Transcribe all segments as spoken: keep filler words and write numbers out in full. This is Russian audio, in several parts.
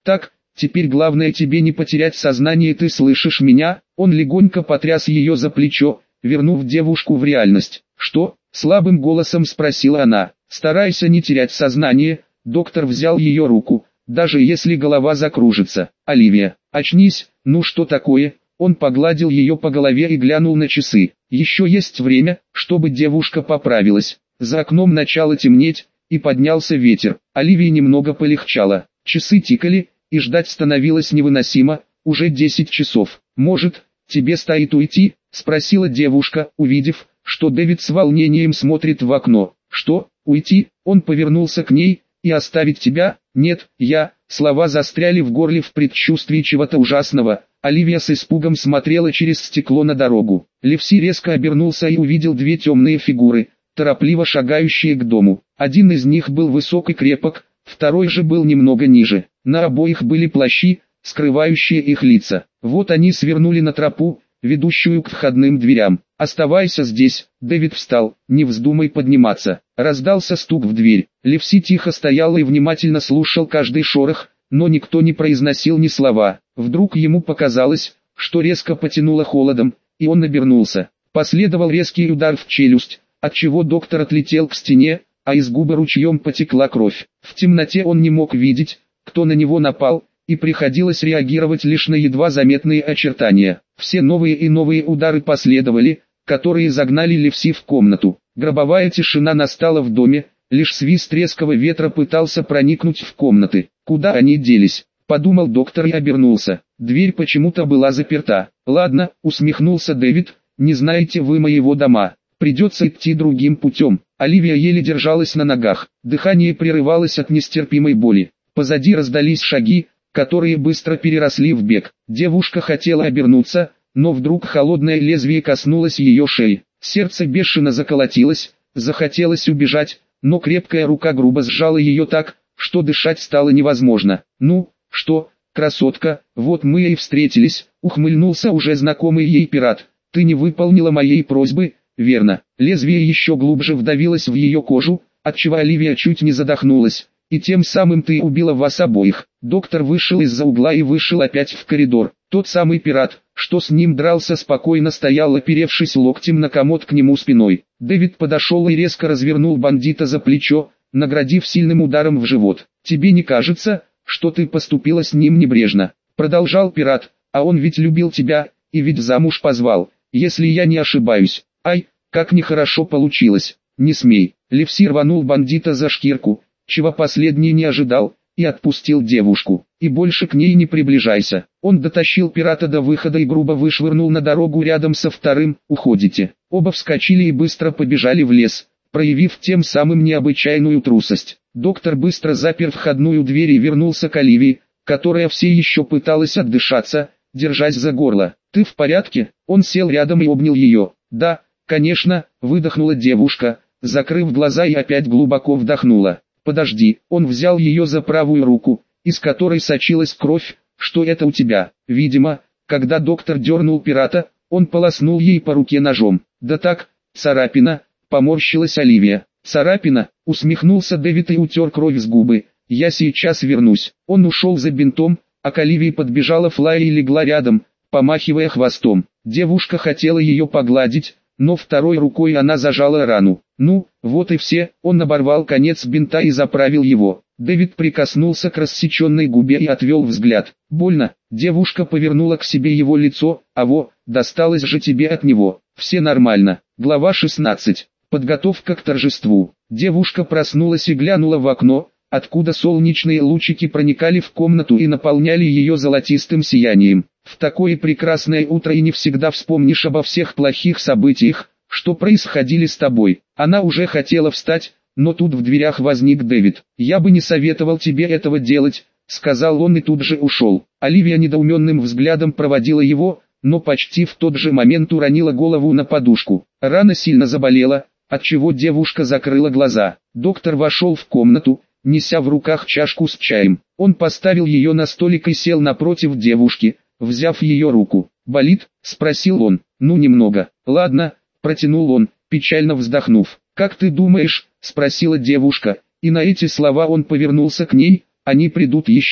Так, теперь главное тебе не потерять сознание, ты слышишь меня?» Он легонько потряс ее за плечо, вернув девушку в реальность. «Что?» – слабым голосом спросила она. «Старайся не терять сознание». Доктор взял ее руку. «Даже если голова закружится. Оливия, очнись, ну что такое?» Он погладил ее по голове и глянул на часы. Еще есть время, чтобы девушка поправилась. За окном начало темнеть, и поднялся ветер. Оливии немного полегчало. Часы тикали, и ждать становилось невыносимо. Уже десять часов. «Может, тебе стоит уйти?» – спросила девушка, увидев, что Дэвид с волнением смотрит в окно. «Что, уйти?» Он повернулся к ней. «И оставить тебя?» «Нет, я...» Слова застряли в горле в предчувствии чего-то ужасного. Оливия с испугом смотрела через стекло на дорогу. Левси резко обернулся и увидел две темные фигуры, торопливо шагающие к дому. Один из них был высок и крепок, второй же был немного ниже. На обоих были плащи, скрывающие их лица. Вот они свернули на тропу, ведущую к входным дверям. «Оставайся здесь», — Дэвид встал, «не вздумай подниматься». Раздался стук в дверь. Левси тихо стоял и внимательно слушал каждый шорох, но никто не произносил ни слова. Вдруг ему показалось, что резко потянуло холодом, и он обернулся. Последовал резкий удар в челюсть, отчего доктор отлетел к стене, а из губы ручьем потекла кровь. В темноте он не мог видеть, кто на него напал, и приходилось реагировать лишь на едва заметные очертания. Все новые и новые удары последовали, которые загнали Левси в комнату. Гробовая тишина настала в доме, лишь свист резкого ветра пытался проникнуть в комнаты. «Куда они делись?» – подумал доктор и обернулся. Дверь почему-то была заперта. «Ладно», – усмехнулся Дэвид, – «не знаете вы моего дома. Придется идти другим путем». Оливия еле держалась на ногах. Дыхание прерывалось от нестерпимой боли. Позади раздались шаги, которые быстро переросли в бег. Девушка хотела обернуться, но вдруг холодное лезвие коснулось ее шеи. Сердце бешено заколотилось, захотелось убежать, но крепкая рука грубо сжала ее так, что дышать стало невозможно. «Ну, что, красотка, вот мы и встретились», — ухмыльнулся уже знакомый ей пират. «Ты не выполнила моей просьбы, верно?» Лезвие еще глубже вдавилось в ее кожу, отчего Оливия чуть не задохнулась. «И тем самым ты убила вас обоих». Доктор вышел из-за угла и вышел опять в коридор. Тот самый пират, что с ним дрался, спокойно стоял, оперевшись локтем на комод к нему спиной. Дэвид подошел и резко развернул бандита за плечо, наградив сильным ударом в живот. «Тебе не кажется, что ты поступила с ним небрежно?» Продолжал пират. «А он ведь любил тебя, и ведь замуж позвал, если я не ошибаюсь. Ай, как нехорошо получилось. Не смей». Левси рванул бандита за шкирку, чего последний не ожидал, и отпустил девушку. «И больше к ней не приближайся». Он дотащил пирата до выхода и грубо вышвырнул на дорогу рядом со вторым. «Уходите». Оба вскочили и быстро побежали в лес, проявив тем самым необычайную трусость. Доктор быстро запер входную дверь и вернулся к Оливии, которая все еще пыталась отдышаться, держась за горло. «Ты в порядке?» Он сел рядом и обнял ее. «Да, конечно», — выдохнула девушка, закрыв глаза и опять глубоко вдохнула. «Подожди». Он взял ее за правую руку, из которой сочилась кровь. «Что это у тебя?» Видимо, когда доктор дернул пирата, он полоснул ей по руке ножом. «Да так, царапина», — поморщилась Оливия. «Царапина?» — усмехнулся Дэвид и утер кровь с губы. «Я сейчас вернусь». Он ушел за бинтом, а к Оливии подбежала Флая и легла рядом, помахивая хвостом. Девушка хотела ее погладить, но второй рукой она зажала рану. «Ну, вот и все», — он оборвал конец бинта и заправил его. Дэвид прикоснулся к рассеченной губе и отвел взгляд. «Больно?» Девушка повернула к себе его лицо. «А во, досталось же тебе от него». «Все нормально». Глава шестнадцать. Подготовка к торжеству. Девушка проснулась и глянула в окно, откуда солнечные лучики проникали в комнату и наполняли ее золотистым сиянием. В такое прекрасное утро и не всегда вспомнишь обо всех плохих событиях, что происходили с тобой. Она уже хотела встать, но тут в дверях возник Дэвид. «Я бы не советовал тебе этого делать», — сказал он и тут же ушел. Оливия недоуменным взглядом проводила его, но почти в тот же момент уронила голову на подушку. Рана сильно заболела, отчего девушка закрыла глаза. Доктор вошел в комнату, неся в руках чашку с чаем. Он поставил ее на столик и сел напротив девушки, взяв ее руку. «Болит?» — спросил он. «Ну немного». «Ладно», — протянул он, печально вздохнув. «Как ты думаешь?» — спросила девушка, и на эти слова он повернулся к ней. «Они придут еще».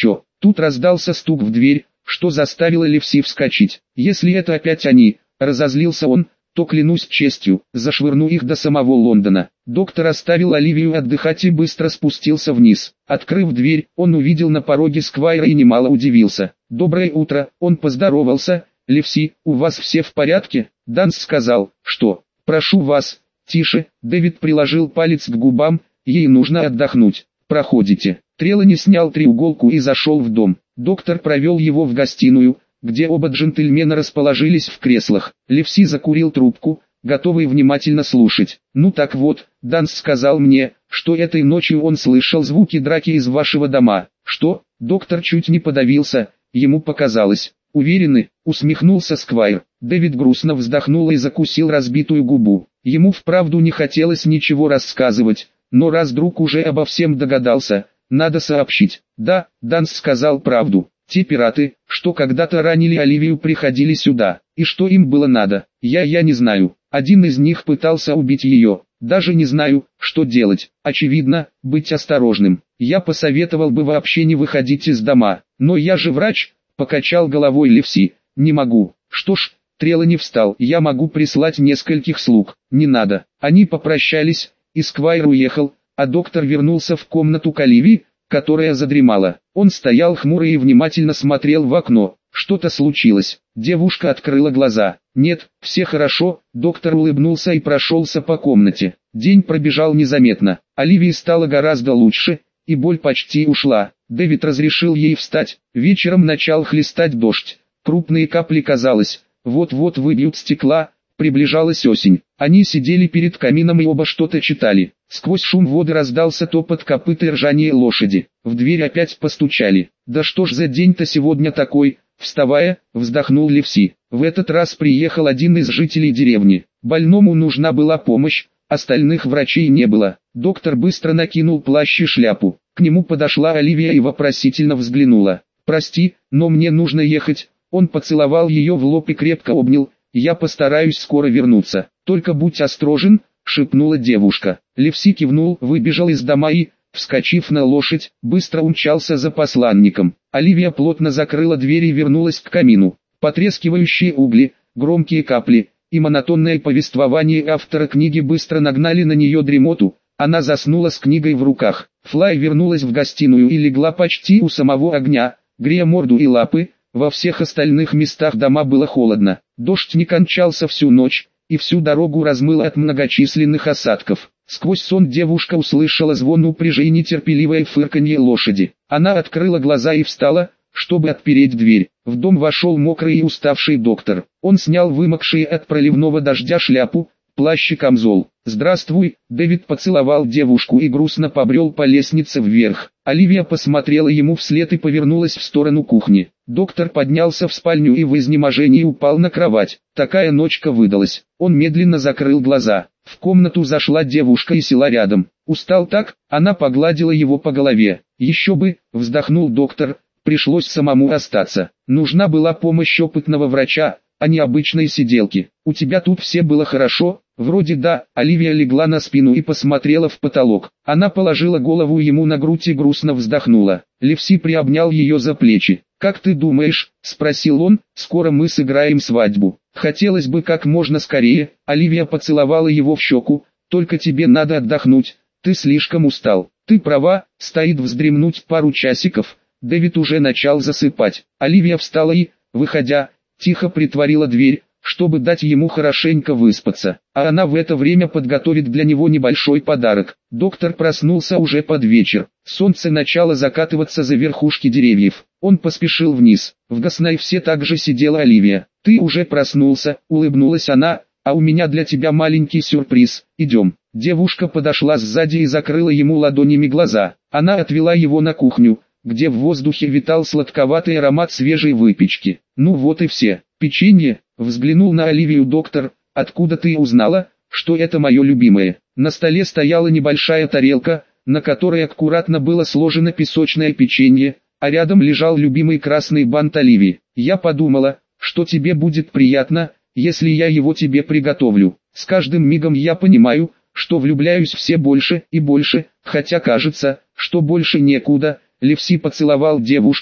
Тут раздался стук в дверь, что заставило Левси вскочить. «Если это опять они», — разозлился он, — «то клянусь честью, зашвырну их до самого Лондона». Доктор оставил Оливию отдыхать и быстро спустился вниз. Открыв дверь, он увидел на пороге Сквайра и немало удивился. «Доброе утро», — он поздоровался. «Левси, у вас все в порядке?» Данс сказал, что «прошу вас». «Тише», — Дэвид приложил палец к губам, «ей нужно отдохнуть. Проходите». Трелани снял треуголку и зашел в дом. Доктор провел его в гостиную, где оба джентльмена расположились в креслах. Левси закурил трубку, готовый внимательно слушать. «Ну так вот, Данс сказал мне, что этой ночью он слышал звуки драки из вашего дома». «Что?» Доктор чуть не подавился, ему показалось. «Уверены?» — усмехнулся Сквайр. Дэвид грустно вздохнул и закусил разбитую губу. Ему вправду не хотелось ничего рассказывать, но раз друг уже обо всем догадался, надо сообщить. «Да, Данс сказал правду. Те пираты, что когда-то ранили Оливию, приходили сюда. И что им было надо, я я не знаю. Один из них пытался убить ее. Даже не знаю, что делать. Очевидно, быть осторожным. Я посоветовал бы вообще не выходить из дома. Но я же врач», — покачал головой Левси. «Не могу». «Что ж», — Трелани встал, — «я могу прислать нескольких слуг». «Не надо». Они попрощались, и Сквайр уехал, а доктор вернулся в комнату к Оливии, которая задремала. Он стоял хмурый и внимательно смотрел в окно. Что-то случилось. Девушка открыла глаза. «Нет, все хорошо», — доктор улыбнулся и прошелся по комнате. День пробежал незаметно. Оливии стало гораздо лучше, и боль почти ушла. Дэвид разрешил ей встать. Вечером начал хлестать дождь. Крупные капли, казалось, вот-вот выбьют стекла. Приближалась осень. Они сидели перед камином и оба что-то читали. Сквозь шум воды раздался топот копыт и ржание лошади. В дверь опять постучали. «Да что ж за день-то сегодня такой?» Вставая, вздохнул Левси. В этот раз приехал один из жителей деревни. Больному нужна была помощь, остальных врачей не было. Доктор быстро накинул плащ и шляпу. К нему подошла Оливия и вопросительно взглянула. «Прости, но мне нужно ехать». Он поцеловал ее в лоб и крепко обнял. «Я постараюсь скоро вернуться. Только будь осторожен», — шепнула девушка. Левси кивнул, выбежал из дома и, вскочив на лошадь, быстро умчался за посланником. Оливия плотно закрыла дверь и вернулась к камину. Потрескивающие угли, громкие капли и монотонное повествование автора книги быстро нагнали на нее дремоту. Она заснула с книгой в руках. Флай вернулась в гостиную и легла почти у самого огня, грея морду и лапы. Во всех остальных местах дома было холодно. Дождь не кончался всю ночь, и всю дорогу размыло от многочисленных осадков. Сквозь сон девушка услышала звон упряжи и нетерпеливое фырканье лошади. Она открыла глаза и встала, чтобы отпереть дверь. В дом вошел мокрый и уставший доктор. Он снял вымокшие от проливного дождя шляпу, плащ и камзол. «Здравствуй», — Дэвид поцеловал девушку и грустно побрел по лестнице вверх. Оливия посмотрела ему вслед и повернулась в сторону кухни. Доктор поднялся в спальню и в изнеможении упал на кровать. Такая ночка выдалась. Он медленно закрыл глаза. В комнату зашла девушка и села рядом. «Устал так?» Она погладила его по голове. «Еще бы», — вздохнул доктор, — «пришлось самому остаться. Нужна была помощь опытного врача, а не обычной сиделки. У тебя тут все было хорошо?» «Вроде да». Оливия легла на спину и посмотрела в потолок. Она положила голову ему на грудь и грустно вздохнула. Левси приобнял ее за плечи. «Как ты думаешь?» — спросил он, — «скоро мы сыграем свадьбу». «Хотелось бы как можно скорее». Оливия поцеловала его в щеку. «Только тебе надо отдохнуть, ты слишком устал». «Ты права, стоит вздремнуть пару часиков». Дэвид уже начал засыпать. Оливия встала и, выходя, тихо притворила дверь, чтобы дать ему хорошенько выспаться, а она в это время подготовит для него небольшой подарок. Доктор проснулся уже под вечер. Солнце начало закатываться за верхушки деревьев. Он поспешил вниз. В гостиной все так же сидела Оливия. «Ты уже проснулся», — улыбнулась она, — «а у меня для тебя маленький сюрприз. Идем». Девушка подошла сзади и закрыла ему ладонями глаза. Она отвела его на кухню, где в воздухе витал сладковатый аромат свежей выпечки. «Ну вот и все. Печенье», — взглянул на Оливию доктор, — «откуда ты узнала, что это мое любимое?» На столе стояла небольшая тарелка, на которой аккуратно было сложено песочное печенье, а рядом лежал любимый красный бант Оливии. «Я подумала, что тебе будет приятно, если я его тебе приготовлю. С каждым мигом я понимаю, что влюбляюсь все больше и больше, хотя кажется, что больше некуда». Левси поцеловал девушку.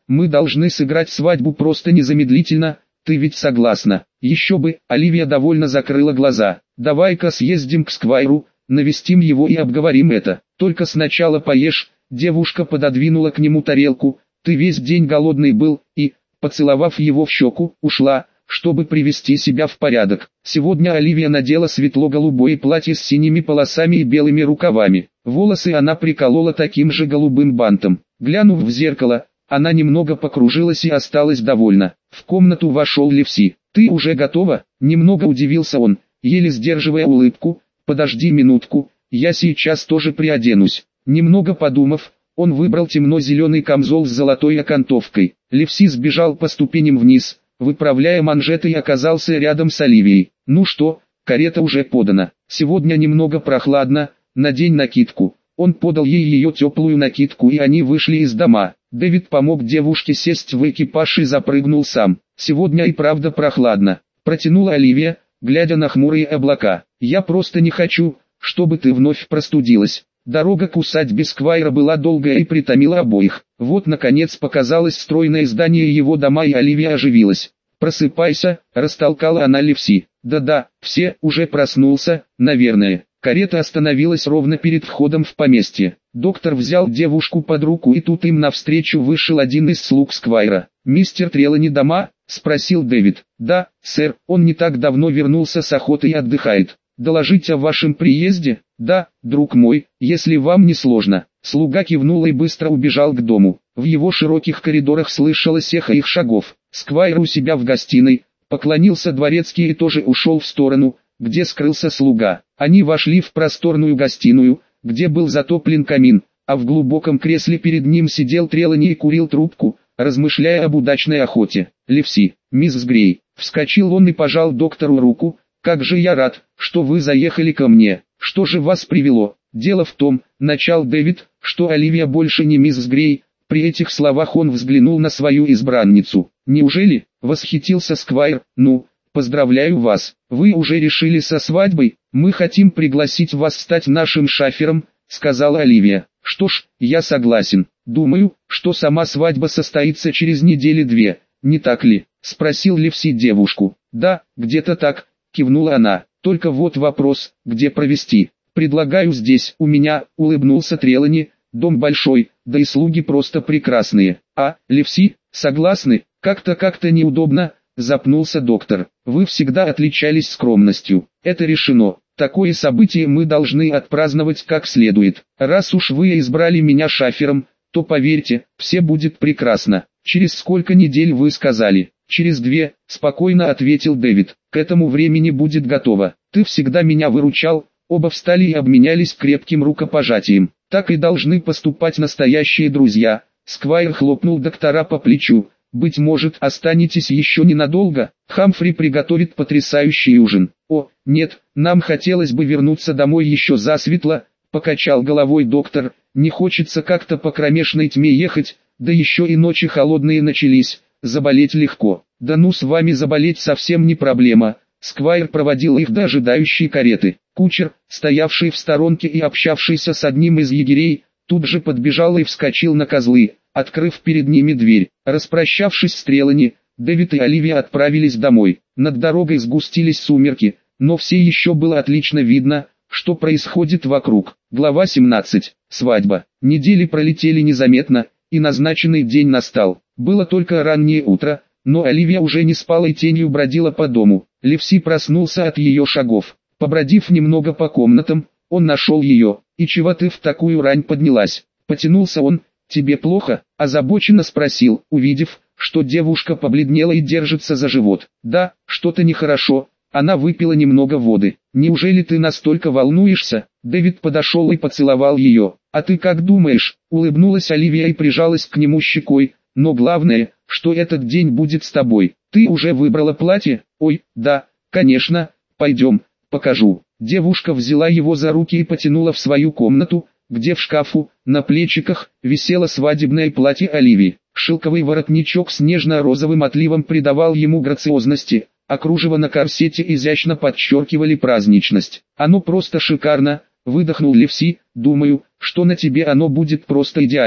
мы должны сыграть свадьбу просто незамедлительно, ты ведь согласна? Еще бы, Оливия довольно закрыла глаза. Давай-ка съездим к Сквайру, навестим его и обговорим это. Только сначала поешь. Девушка пододвинула к нему тарелку. Ты весь день голодный был, и, поцеловав его в щеку, ушла, чтобы привести себя в порядок. Сегодня Оливия надела светло-голубое платье с синими полосами и белыми рукавами. Волосы она приколола таким же голубым бантом. Глянув в зеркало, она немного покружилась и осталась довольна. В комнату вошел Левси. «Ты уже готова?» Немного удивился он, еле сдерживая улыбку. «Подожди минутку, я сейчас тоже приоденусь». Немного подумав, он выбрал темно-зеленый камзол с золотой окантовкой. Левси сбежал по ступеням вниз, выправляя манжеты, и оказался рядом с Оливией. «Ну что, карета уже подана. Сегодня немного прохладно, надень накидку». Он подал ей ее теплую накидку, и они вышли из дома. Дэвид помог девушке сесть в экипаж и запрыгнул сам. «Сегодня и правда прохладно», — протянула Оливия, глядя на хмурые облака. «Я просто не хочу, чтобы ты вновь простудилась». Дорога к усадьбе Сквайра была долгая и притомила обоих. Вот наконец показалось стройное здание его дома, и Оливия оживилась. «Просыпайся», — растолкала она Левси. «Да-да, все, уже проснулся, наверное». Карета остановилась ровно перед входом в поместье. Доктор взял девушку под руку, и тут им навстречу вышел один из слуг Сквайра. «Мистер Трелани дома?» — спросил Дэвид. «Да, сэр, он не так давно вернулся с охоты и отдыхает. Доложить о вашем приезде?» «Да, друг мой, если вам не сложно». Слуга кивнул и быстро убежал к дому. В его широких коридорах слышалось эхо их шагов. Сквайр у себя в гостиной, поклонился дворецкий и тоже ушел в сторону, где скрылся слуга. Они вошли в просторную гостиную, где был затоплен камин, а в глубоком кресле перед ним сидел Трелани и курил трубку, размышляя об удачной охоте. «Левси, мисс Грей», — вскочил он и пожал доктору руку, «как же я рад, что вы заехали ко мне. Что же вас привело?» «Дело в том», — начал Дэвид, — «что Оливия больше не мисс Грей». При этих словах он взглянул на свою избранницу. «Неужели?» — восхитился Сквайр. «Ну, поздравляю вас, вы уже решили со свадьбой? Мы хотим пригласить вас стать нашим шафером», — сказала Оливия. «Что ж, я согласен. Думаю, что сама свадьба состоится через недели-две, не так ли?» — спросил Левси девушку. «Да, где-то так», — кивнула она. «Только вот вопрос, где провести?» «Предлагаю здесь, у меня», — улыбнулся Трелани. «Дом большой, да и слуги просто прекрасные». «А, Левси, согласны? Как-то как-то неудобно», — запнулся доктор. «Вы всегда отличались скромностью. Это решено. Такое событие мы должны отпраздновать как следует. Раз уж вы избрали меня шафером, то поверьте, все будет прекрасно». «Через сколько недель вы сказали?» «Через две», — спокойно ответил Дэвид. «К этому времени будет готово. Ты всегда меня выручал». Оба встали и обменялись крепким рукопожатием. «Так и должны поступать настоящие друзья». Сквайр хлопнул доктора по плечу. «Быть может, останетесь еще ненадолго? Хамфри приготовит потрясающий ужин». «О, нет, нам хотелось бы вернуться домой еще засветло», — покачал головой доктор. «Не хочется как-то по кромешной тьме ехать, да еще и ночи холодные начались, заболеть легко». «Да ну, с вами заболеть совсем не проблема». Сквайр проводил их до ожидающей кареты. Кучер, стоявший в сторонке и общавшийся с одним из егерей, тут же подбежал и вскочил на козлы, открыв перед ними дверь. Распрощавшись с Трелани, Дэвид и Оливия отправились домой. Над дорогой сгустились сумерки, но все еще было отлично видно, что происходит вокруг. Глава семнадцать. Свадьба. Недели пролетели незаметно, и назначенный день настал. Было только раннее утро, но Оливия уже не спала и тенью бродила по дому. Левси проснулся от ее шагов. Побродив немного по комнатам, он нашел ее. «И чего ты в такую рань поднялась?» Потянулся он. «Тебе плохо?» – озабоченно спросил, увидев, что девушка побледнела и держится за живот. «Да, что-то нехорошо». Она выпила немного воды. «Неужели ты настолько волнуешься?» Дэвид подошел и поцеловал ее. «А ты как думаешь?» – улыбнулась Оливия и прижалась к нему щекой. «Но главное, что этот день будет с тобой. Ты уже выбрала платье?» «Ой, да, конечно, пойдем, покажу». Девушка взяла его за руки и потянула в свою комнату, где в шкафу, на плечиках, висело свадебное платье Оливии. Шелковый воротничок с нежно-розовым отливом придавал ему грациозности, а кружево на корсете изящно подчеркивали праздничность. «Оно просто шикарно», — выдохнул Левси. «Думаю, что на тебе оно будет просто идеальным».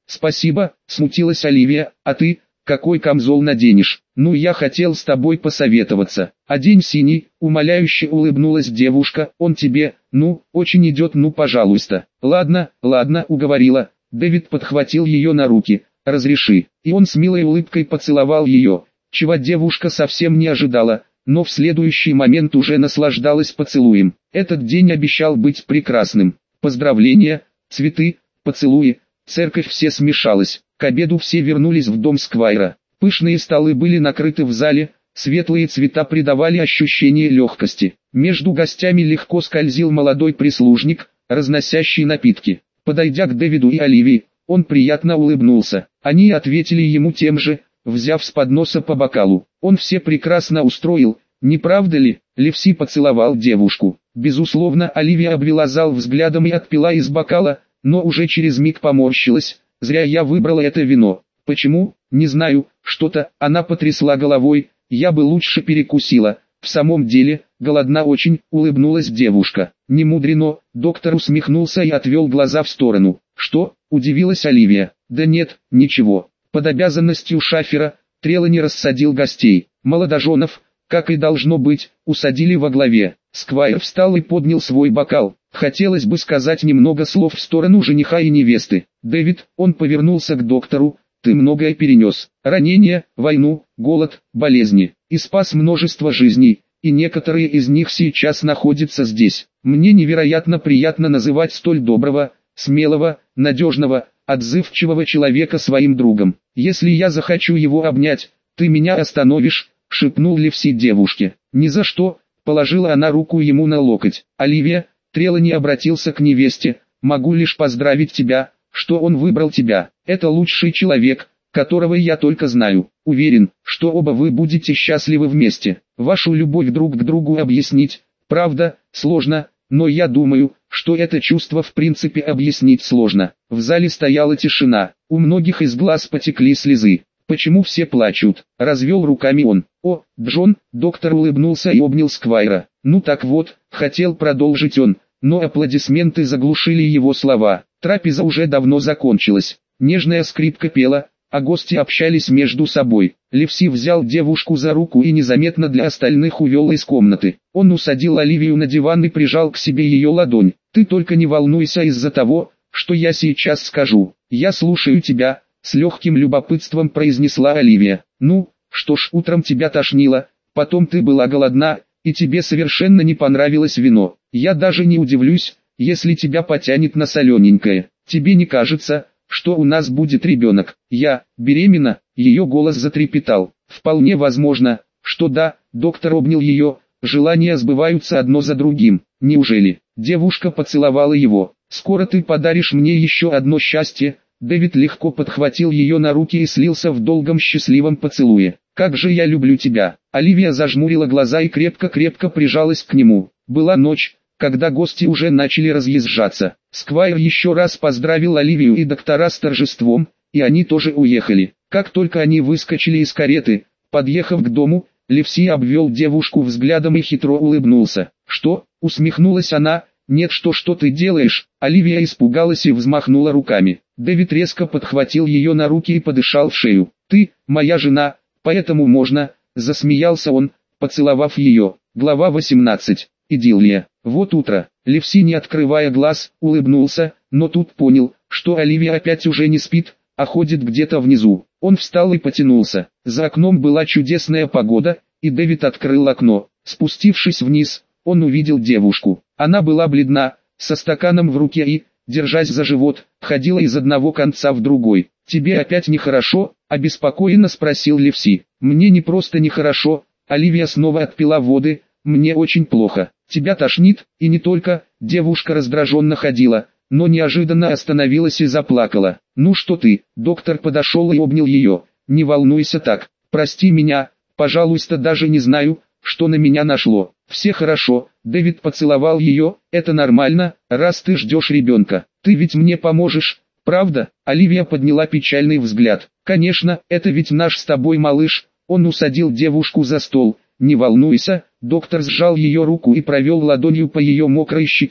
Спасибо, смутилась Оливия, а ты, какой камзол наденешь? Ну я хотел с тобой посоветоваться. Одень синий, умоляюще улыбнулась девушка, он тебе, ну, очень идет, ну пожалуйста. Ладно, ладно, уговорила. Дэвид подхватил ее на руки, разреши. И он с милой улыбкой поцеловал ее, чего девушка совсем не ожидала, но в следующий момент уже наслаждалась поцелуем. Этот день обещал быть прекрасным. Поздравления, цветы, поцелуи, церковь, все смешалось. К обеду все вернулись в дом Сквайра. Пышные столы были накрыты в зале, светлые цвета придавали ощущение легкости. Между гостями легко скользил молодой прислужник, разносящий напитки. Подойдя к Дэвиду и Оливии, он приятно улыбнулся. Они ответили ему тем же, взяв с подноса по бокалу. Он все прекрасно устроил, не правда ли? Ливси поцеловал девушку. Безусловно, Оливия обвела зал взглядом и отпила из бокала, но уже через миг поморщилась. Зря я выбрала это вино. Почему? Не знаю, что-то. Она потрясла головой. Я бы лучше перекусила. В самом деле, голодна очень, улыбнулась девушка. Не мудрено. Доктор усмехнулся и отвел глаза в сторону. Что? Удивилась Оливия. Да нет, ничего. Под обязанностью шафера, Трелани рассадил гостей. Молодоженов, как и должно быть, усадили во главе. Сквайр встал и поднял свой бокал. Хотелось бы сказать немного слов в сторону жениха и невесты. Дэвид, он повернулся к доктору, ты многое перенес. Ранения, войну, голод, болезни. И спас множество жизней, и некоторые из них сейчас находятся здесь. Мне невероятно приятно называть столь доброго, смелого, надежного, отзывчивого человека своим другом. Если я захочу его обнять, ты меня остановишь, шепнул Ливси девушке. Ни за что, положила она руку ему на локоть. Оливия, Трелани обратился к невесте, могу лишь поздравить тебя, что он выбрал тебя. Это лучший человек, которого я только знаю. Уверен, что оба вы будете счастливы вместе. Вашу любовь друг к другу объяснить, правда, сложно, но я думаю, что это чувство в принципе объяснить сложно. В зале стояла тишина, у многих из глаз потекли слезы. Почему все плачут? Развел руками он. О, Джон, доктор улыбнулся и обнял Сквайра. Ну так вот, хотел продолжить он, но аплодисменты заглушили его слова. Трапеза уже давно закончилась. Нежная скрипка пела, а гости общались между собой. Ливси взял девушку за руку и незаметно для остальных увел из комнаты. Он усадил Оливию на диван и прижал к себе ее ладонь. Ты только не волнуйся из-за того, что я сейчас скажу. Я слушаю тебя. С легким любопытством произнесла Оливия. Ну, что ж, утром тебя тошнило, потом ты была голодна, и тебе совершенно не понравилось вино. Я даже не удивлюсь, если тебя потянет на солененькое. Тебе не кажется, что у нас будет ребенок? Я, беременна? Ее голос затрепетал. Вполне возможно, что да, доктор обнял ее, желания сбываются одно за другим. Неужели? Девушка поцеловала его. Скоро ты подаришь мне еще одно счастье. Дэвид легко подхватил ее на руки и слился в долгом счастливом поцелуе. «Как же я люблю тебя!» Оливия зажмурила глаза и крепко-крепко прижалась к нему. Была ночь, когда гости уже начали разъезжаться. Сквайр еще раз поздравил Оливию и доктора с торжеством, и они тоже уехали. Как только они выскочили из кареты, подъехав к дому, Ливси обвел девушку взглядом и хитро улыбнулся. «Что?» — усмехнулась она. «Нет, что что ты делаешь?» Оливия испугалась и взмахнула руками. Дэвид резко подхватил ее на руки и подышал в шею. «Ты, моя жена, поэтому можно», — засмеялся он, поцеловав ее. Глава восемнадцать. Идиллия. Вот утро. Ливси, не открывая глаз, улыбнулся, но тут понял, что Оливия опять уже не спит, а ходит где-то внизу. Он встал и потянулся. За окном была чудесная погода, и Дэвид открыл окно. Спустившись вниз, он увидел девушку. Она была бледна, со стаканом в руке и, держась за живот, ходила из одного конца в другой. «Тебе опять нехорошо?» – обеспокоенно спросил Ливси. «Мне не просто нехорошо», – Оливия снова отпила воды, «мне очень плохо. Тебя тошнит?» И не только, девушка раздраженно ходила, но неожиданно остановилась и заплакала. «Ну что ты?» – доктор подошел и обнял ее. «Не волнуйся так, прости меня, пожалуйста, даже не знаю, что на меня нашло. Все хорошо». Дэвид поцеловал ее. «Это нормально, раз ты ждешь ребенка. Ты ведь мне поможешь, правда?» Оливия подняла печальный взгляд. «Конечно, это ведь наш с тобой малыш». Он усадил девушку за стол. «Не волнуйся». Доктор сжал ее руку и провел ладонью по ее мокрой щеке.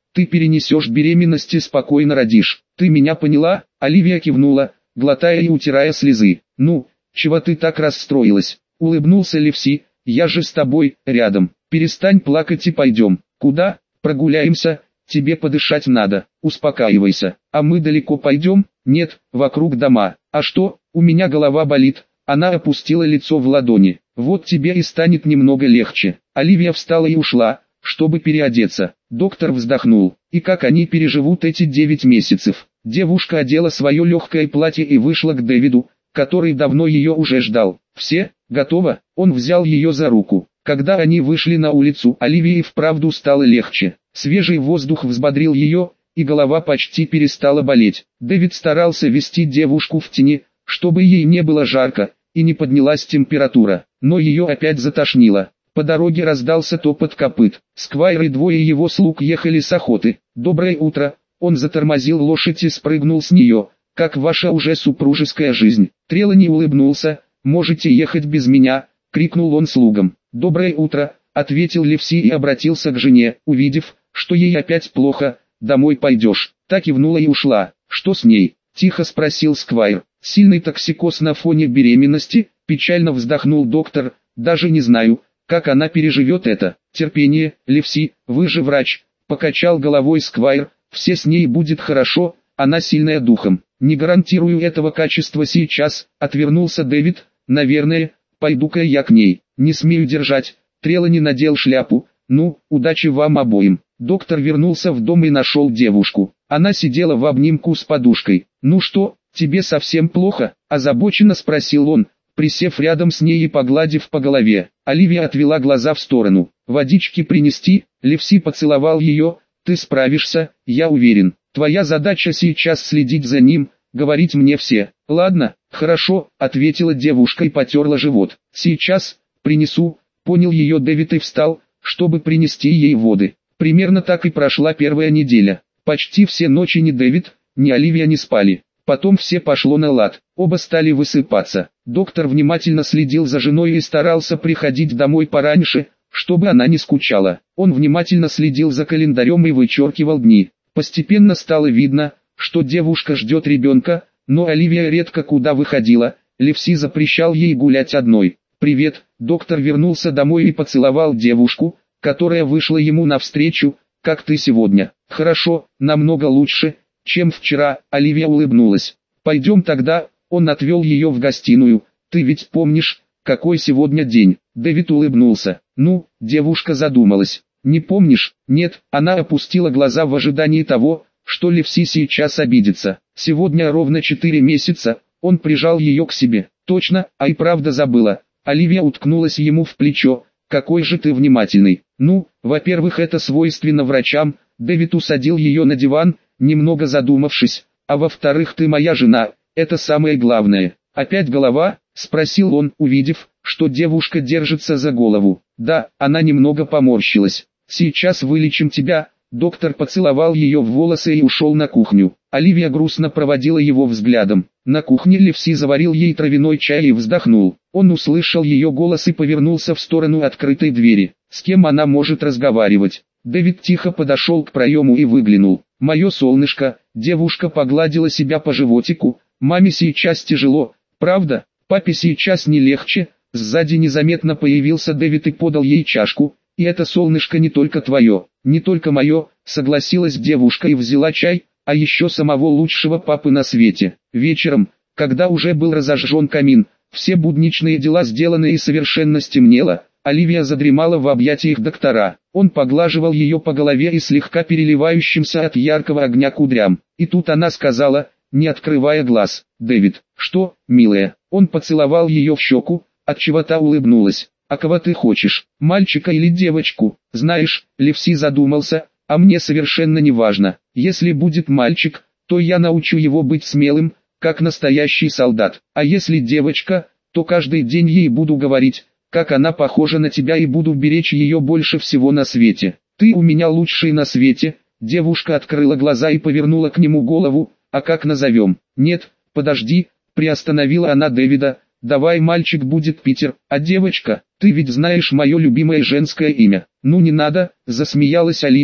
Ты перенесешь беременность и спокойно родишь. Ты меня поняла?» Оливия кивнула, глотая и утирая слезы. «Ну, чего ты так расстроилась?» Улыбнулся Ливси. «Я же с тобой, рядом. Перестань плакать и пойдем». «Куда?» «Прогуляемся, тебе подышать надо. Успокаивайся». «А мы далеко пойдем?» «Нет, вокруг дома». «А что, у меня голова болит». Она опустила лицо в ладони. «Вот тебе и станет немного легче». Оливия встала и ушла, чтобы переодеться. Доктор вздохнул. И как они переживут эти девять месяцев? Девушка одела свое легкое платье и вышла к Дэвиду, который давно ее уже ждал. «Все, готово?» Он взял ее за руку. Когда они вышли на улицу, Оливии вправду стало легче. Свежий воздух взбодрил ее, и голова почти перестала болеть. Дэвид старался вести девушку в тени, чтобы ей не было жарко, и не поднялась температура, но ее опять затошнило. По дороге раздался топот копыт. Сквайр и двое его слуг ехали с охоты. «Доброе утро!» Он затормозил лошадь и спрыгнул с нее. «Как ваша уже супружеская жизнь?» Трелани улыбнулся. «Можете ехать без меня!» — крикнул он слугам. «Доброе утро!» — ответил Ливси и обратился к жене, увидев, что ей опять плохо. «Домой пойдешь?» Та кивнула и ушла. «Что с ней?» — тихо спросил Сквайр. «Сильный токсикоз на фоне беременности?» — печально вздохнул доктор. «Даже не знаю, как она переживет это». «Терпение, Ливси, вы же врач», — покачал головой Сквайр. «Все с ней будет хорошо, она сильная духом». «Не гарантирую этого качества сейчас», — отвернулся Дэвид. «Наверное, пойду-ка я к ней». «Не смею держать». Трелани надел шляпу. «Ну, удачи вам обоим». Доктор вернулся в дом и нашел девушку. Она сидела в обнимку с подушкой. «Ну что, тебе совсем плохо?» – озабоченно спросил он, присев рядом с ней и погладив по голове. Оливия отвела глаза в сторону. «Водички принести?» Ливси поцеловал ее. «Ты справишься, я уверен. Твоя задача сейчас следить за ним, говорить мне все». «Ладно, хорошо», – ответила девушка и потерла живот. «Сейчас, принесу», – понял ее Дэвид и встал, чтобы принести ей воды. Примерно так и прошла первая неделя. Почти все ночи ни Дэвид, ни Оливия не спали. Потом все пошло на лад, оба стали высыпаться. Доктор внимательно следил за женой и старался приходить домой пораньше, чтобы она не скучала. Он внимательно следил за календарем и вычеркивал дни. Постепенно стало видно, что девушка ждет ребенка, но Оливия редко куда выходила, Ливси запрещал ей гулять одной. «Привет», доктор вернулся домой и поцеловал девушку, которая вышла ему навстречу. «Как ты сегодня?» «Хорошо, намного лучше, чем вчера», — Оливия улыбнулась. «Пойдем тогда», — он отвел ее в гостиную. «Ты ведь помнишь, какой сегодня день?» Дэвид улыбнулся. «Ну», — девушка задумалась. «Не помнишь?» «Нет», — она опустила глаза в ожидании того, что Ливси сейчас обидится. «Сегодня ровно четыре месяца», — он прижал ее к себе. «Точно, а и правда забыла». Оливия уткнулась ему в плечо. «Какой же ты внимательный». «Ну, во-первых, это свойственно врачам», — Дэвид усадил ее на диван, немного задумавшись. «А во-вторых, ты моя жена, это самое главное». «Опять голова?» — спросил он, увидев, что девушка держится за голову. «Да», она немного поморщилась. «Сейчас вылечим тебя». Доктор поцеловал ее в волосы и ушел на кухню. Оливия грустно проводила его взглядом. На кухне Ливси заварил ей травяной чай и вздохнул. Он услышал ее голос и повернулся в сторону открытой двери. С кем она может разговаривать? Дэвид тихо подошел к проему и выглянул. «Мое солнышко», девушка погладила себя по животику. «Маме сейчас тяжело, правда? Папе сейчас не легче». Сзади незаметно появился Дэвид и подал ей чашку. «И это солнышко не только твое, не только мое», согласилась девушка и взяла чай, а еще самого лучшего папы на свете. Вечером, когда уже был разожжен камин, все будничные дела сделаны и совершенно стемнело, Оливия задремала в объятиях доктора. Он поглаживал ее по голове и слегка переливающимся от яркого огня кудрям. И тут она сказала, не открывая глаз: «Дэвид». «Что, милая?» Он поцеловал ее в щеку, отчего та улыбнулась. «А кого ты хочешь, мальчика или девочку?» «Знаешь», Ливси задумался, «а мне совершенно не важно. Если будет мальчик, то я научу его быть смелым, как настоящий солдат. А если девочка, то каждый день ей буду говорить, как она похожа на тебя, и буду беречь ее больше всего на свете. Ты у меня лучший на свете». Девушка открыла глаза и повернула к нему голову. «А как назовем?» «Нет, подожди», приостановила она Дэвида. «Давай, мальчик будет Питер, а девочка, ты ведь знаешь мое любимое женское имя». «Ну не надо», засмеялась Оливия.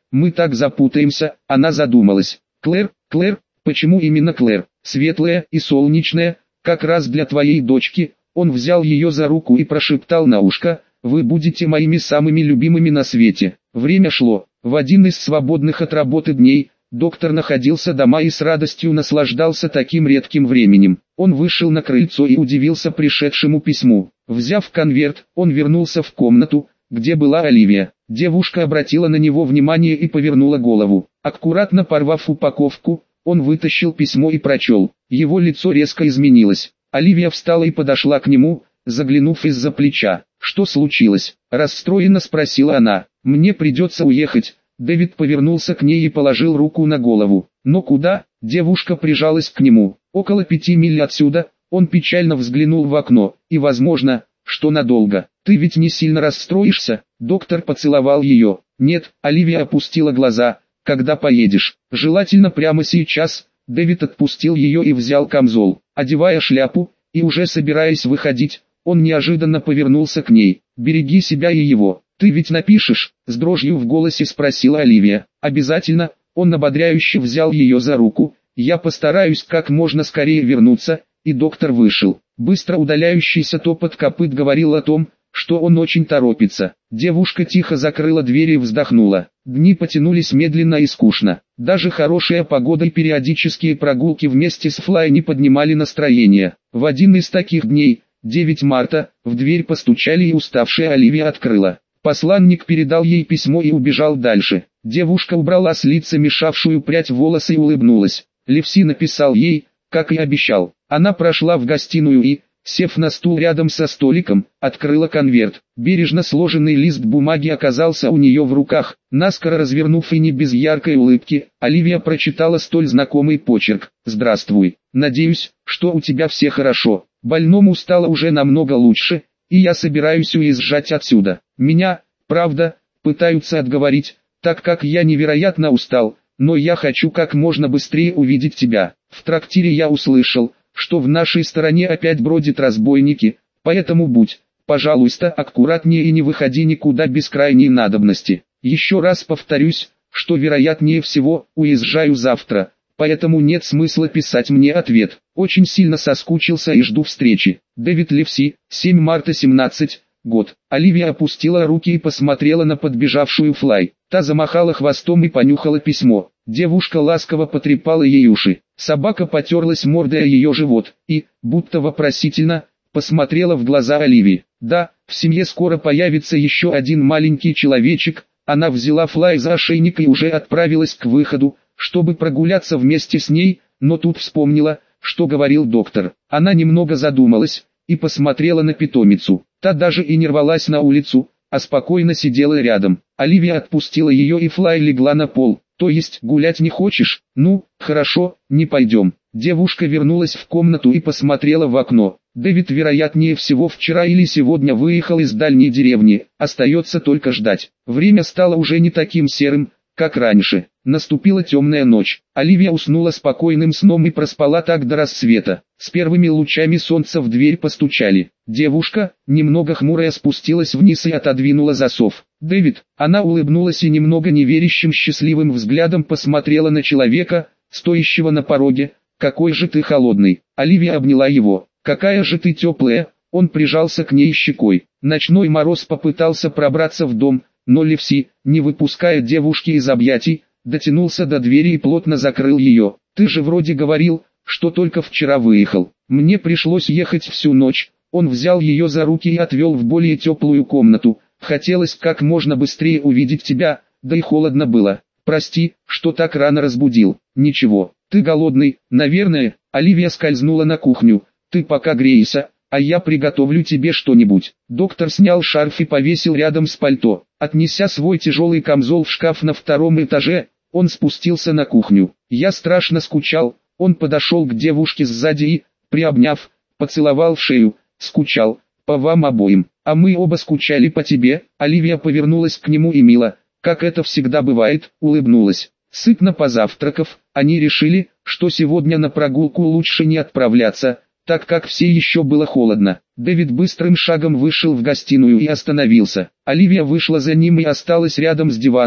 мы так запутаемся». Она задумалась. «Клэр, Клэр, почему именно Клэр? Светлая и солнечная, как раз для твоей дочки». Он взял ее за руку и прошептал на ушко: «Вы будете моими самыми любимыми на свете». Время шло. В один из свободных от работы дней доктор находился дома и с радостью наслаждался таким редким временем. Он вышел на крыльцо и удивился пришедшему письму. Взяв конверт, он вернулся в комнату, где была Оливия. Девушка обратила на него внимание и повернула голову. Аккуратно порвав упаковку, он вытащил письмо и прочел. Его лицо резко изменилось. Оливия встала и подошла к нему, заглянув из-за плеча. «Что случилось?» – расстроенно спросила она. «Мне придется уехать». Дэвид повернулся к ней и положил руку на голову. «Но куда?» – девушка прижалась к нему. «Около пяти миль отсюда». Он печально взглянул в окно. «И возможно, что надолго. Ты ведь не сильно расстроишься?» Доктор поцеловал ее. «Нет», – Оливия опустила глаза. «Когда поедешь?» «Желательно прямо сейчас». Дэвид отпустил ее и взял камзол. Одевая шляпу, и уже собираясь выходить, он неожиданно повернулся к ней. «Береги себя и его. Ты ведь напишешь?» — с дрожью в голосе спросила Оливия. «Обязательно». Он ободряюще взял ее за руку. «Я постараюсь как можно скорее вернуться», и доктор вышел. Быстро удаляющийся топот копыт говорил о том, что он очень торопится. Девушка тихо закрыла дверь и вздохнула. Дни потянулись медленно и скучно. Даже хорошая погода и периодические прогулки вместе с Флай не поднимали настроение. В один из таких дней, девятого марта, в дверь постучали и уставшая Оливия открыла. Посланник передал ей письмо и убежал дальше. Девушка убрала с лица мешавшую прядь волоса и улыбнулась. Левси написал ей, как и обещал. Она прошла в гостиную и, сев на стул рядом со столиком, открыла конверт. Бережно сложенный лист бумаги оказался у нее в руках. Наскоро развернув и не без яркой улыбки, Оливия прочитала столь знакомый почерк. «Здравствуй. Надеюсь, что у тебя все хорошо. Больному стало уже намного лучше, и я собираюсь уезжать отсюда. Меня, правда, пытаются отговорить, так как я невероятно устал, но я хочу как можно быстрее увидеть тебя. В трактире я услышал, что в нашей стороне опять бродят разбойники, поэтому будь, пожалуйста, аккуратнее и не выходи никуда без крайней надобности. Еще раз повторюсь, что вероятнее всего, уезжаю завтра, поэтому нет смысла писать мне ответ. Очень сильно соскучился и жду встречи. Дэвид Левси, седьмого марта семнадцатый год. Оливия опустила руки и посмотрела на подбежавшую Флай. Та замахала хвостом и понюхала письмо. Девушка ласково потрепала ей уши. Собака потерлась мордой о ее живот и, будто вопросительно, посмотрела в глаза Оливии. «Да, в семье скоро появится еще один маленький человечек». Она взяла Флай за ошейник и уже отправилась к выходу, чтобы прогуляться вместе с ней, но тут вспомнила, что говорил доктор. Она немного задумалась и посмотрела на питомицу. Та даже и не рвалась на улицу, а спокойно сидела рядом. Оливия отпустила ее и Флай легла на пол. «То есть гулять не хочешь? Ну, хорошо, не пойдем». Девушка вернулась в комнату и посмотрела в окно. Дэвид вероятнее всего вчера или сегодня выехал из дальней деревни, остается только ждать. Время стало уже не таким серым, как раньше. Наступила темная ночь. Оливия уснула спокойным сном и проспала так до рассвета. С первыми лучами солнца в дверь постучали. Девушка, немного хмурая, спустилась вниз и отодвинула засов. «Дэвид», она улыбнулась и немного неверящим счастливым взглядом посмотрела на человека, стоящего на пороге. «Какой же ты холодный». Оливия обняла его. «Какая же ты теплая». Он прижался к ней щекой. Ночной мороз попытался пробраться в дом, но Левси, не выпуская девушки из объятий, дотянулся до двери и плотно закрыл ее. «Ты же вроде говорил, что только вчера выехал. Мне пришлось ехать всю ночь». Он взял ее за руки и отвел в более теплую комнату. «Хотелось как можно быстрее увидеть тебя, да и холодно было. Прости, что так рано разбудил». «Ничего, ты голодный, наверное». Оливия скользнула на кухню. «Ты пока грейся, а я приготовлю тебе что-нибудь». Доктор снял шарф и повесил рядом с пальто. Отнеся свой тяжелый камзол в шкаф на втором этаже, он спустился на кухню. «Я страшно скучал». Он подошел к девушке сзади и, приобняв, поцеловал в шею. «Скучал, по вам обоим, а мы оба скучали по тебе». Оливия повернулась к нему и мило, как это всегда бывает, улыбнулась. Сытно позавтракав, они решили, что сегодня на прогулку лучше не отправляться, так как все еще было холодно. Дэвид быстрым шагом вышел в гостиную и остановился. Оливия вышла за ним и осталась рядом с диваном,